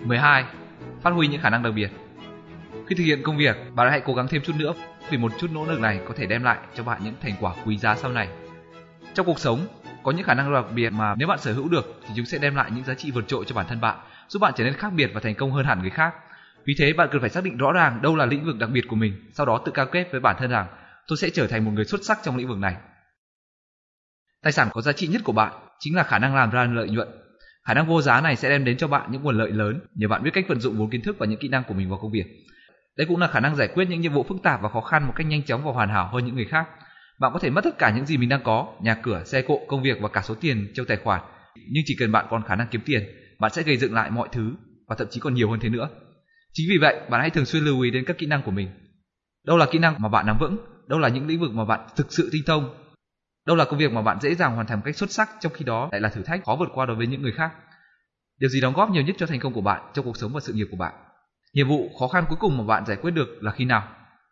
12. Phát huy những khả năng đặc biệt. Khi thực hiện công việc, bạn hãy cố gắng thêm chút nữa, vì một chút nỗ lực này có thể đem lại cho bạn những thành quả quý giá sau này. Trong cuộc sống, có những khả năng đặc biệt mà nếu bạn sở hữu được thì chúng sẽ đem lại những giá trị vượt trội cho bản thân bạn, giúp bạn trở nên khác biệt và thành công hơn hẳn người khác. Vì thế, bạn cần phải xác định rõ ràng đâu là lĩnh vực đặc biệt của mình, sau đó tự cam kết với bản thân rằng tôi sẽ trở thành một người xuất sắc trong lĩnh vực này. Tài sản có giá trị nhất của bạn chính là khả năng làm ra lợi nhuận. Khả năng vô giá này sẽ đem đến cho bạn những nguồn lợi lớn nhờ bạn biết cách vận dụng vốn kiến thức và những kỹ năng của mình vào công việc. Đây cũng là khả năng giải quyết những nhiệm vụ phức tạp và khó khăn một cách nhanh chóng và hoàn hảo hơn những người khác. Bạn có thể mất tất cả những gì mình đang có, nhà cửa, xe cộ, công việc và cả số tiền trong tài khoản, nhưng chỉ cần bạn còn khả năng kiếm tiền, bạn sẽ gây dựng lại mọi thứ và thậm chí còn nhiều hơn thế nữa. Chính vì vậy, bạn hãy thường xuyên lưu ý đến các kỹ năng của mình. Đâu là kỹ năng mà bạn nắm vững, đâu là những lĩnh vực mà bạn thực sự tinh thông, đâu là công việc mà bạn dễ dàng hoàn thành một cách xuất sắc, trong khi đó lại là thử thách khó vượt qua đối với những người khác. Điều gì đóng góp nhiều nhất cho thành công của bạn trong cuộc sống và sự nghiệp của bạn? Nhiệm vụ khó khăn cuối cùng mà bạn giải quyết được là khi nào?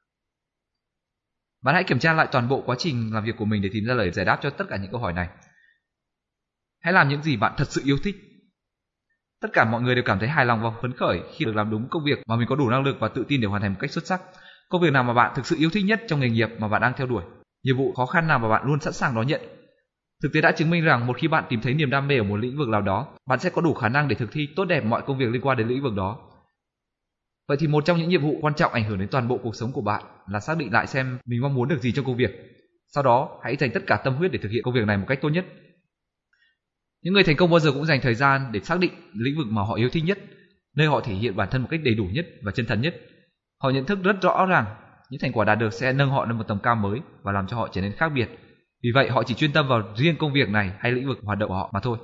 Bạn hãy kiểm tra lại toàn bộ quá trình làm việc của mình để tìm ra lời giải đáp cho tất cả những câu hỏi này. Hãy làm những gì bạn thật sự yêu thích. Tất cả mọi người đều cảm thấy hài lòng và phấn khởi khi được làm đúng công việc mà mình có đủ năng lực và tự tin để hoàn thành một cách xuất sắc. Công việc nào mà bạn thực sự yêu thích nhất trong nghề nghiệp mà bạn đang theo đuổi? Nhiệm vụ khó khăn nào mà bạn luôn sẵn sàng đón nhận? Thực tế đã chứng minh rằng một khi bạn tìm thấy niềm đam mê ở một lĩnh vực nào đó, bạn sẽ có đủ khả năng để thực thi tốt đẹp mọi công việc liên quan đến lĩnh vực đó. Vậy thì một trong những nhiệm vụ quan trọng ảnh hưởng đến toàn bộ cuộc sống của bạn là xác định lại xem mình mong muốn được gì trong công việc. Sau đó, hãy dành tất cả tâm huyết để thực hiện công việc này một cách tốt nhất. Những người thành công bao giờ cũng dành thời gian để xác định lĩnh vực mà họ yêu thích nhất, nơi họ thể hiện bản thân một cách đầy đủ nhất và chân thật nhất. Họ nhận thức rất rõ rằng những thành quả đạt được sẽ nâng họ lên một tầm cao mới và làm cho họ trở nên khác biệt. Vì vậy, họ chỉ chuyên tâm vào riêng công việc này hay lĩnh vực hoạt động của họ mà thôi.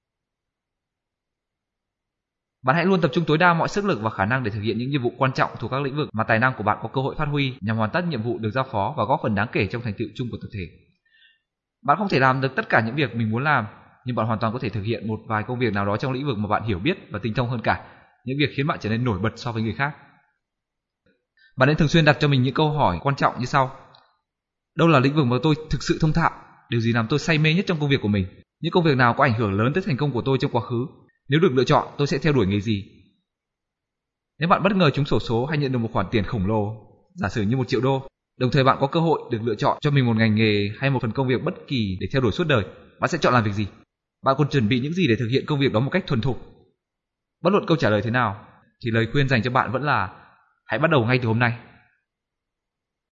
Bạn hãy luôn tập trung tối đa mọi sức lực và khả năng để thực hiện những nhiệm vụ quan trọng thuộc các lĩnh vực mà tài năng của bạn có cơ hội phát huy nhằm hoàn tất nhiệm vụ được giao phó và góp phần đáng kể trong thành tựu chung của tập thể. Bạn không thể làm được tất cả những việc mình muốn làm, nhưng bạn hoàn toàn có thể thực hiện một vài công việc nào đó trong lĩnh vực mà bạn hiểu biết và tinh thông hơn cả, những việc khiến bạn trở nên nổi bật so với người khác. Bạn nên thường xuyên đặt cho mình những câu hỏi quan trọng như sau. Đâu là lĩnh vực mà tôi thực sự thông thạo? Điều gì làm tôi say mê nhất trong công việc của mình? Những công việc nào có ảnh hưởng lớn tới thành công của tôi trong quá khứ? Nếu được lựa chọn, tôi sẽ theo đuổi nghề gì? Nếu bạn bất ngờ trúng xổ số hay nhận được một khoản tiền khổng lồ, giả sử như 1 triệu đô, đồng thời bạn có cơ hội được lựa chọn cho mình một ngành nghề hay một phần công việc bất kỳ để theo đuổi suốt đời, bạn sẽ chọn làm việc gì? Bạn còn chuẩn bị những gì để thực hiện công việc đó một cách thuần thục? Bất luận câu trả lời thế nào, thì lời khuyên dành cho bạn vẫn là hãy bắt đầu ngay từ hôm nay.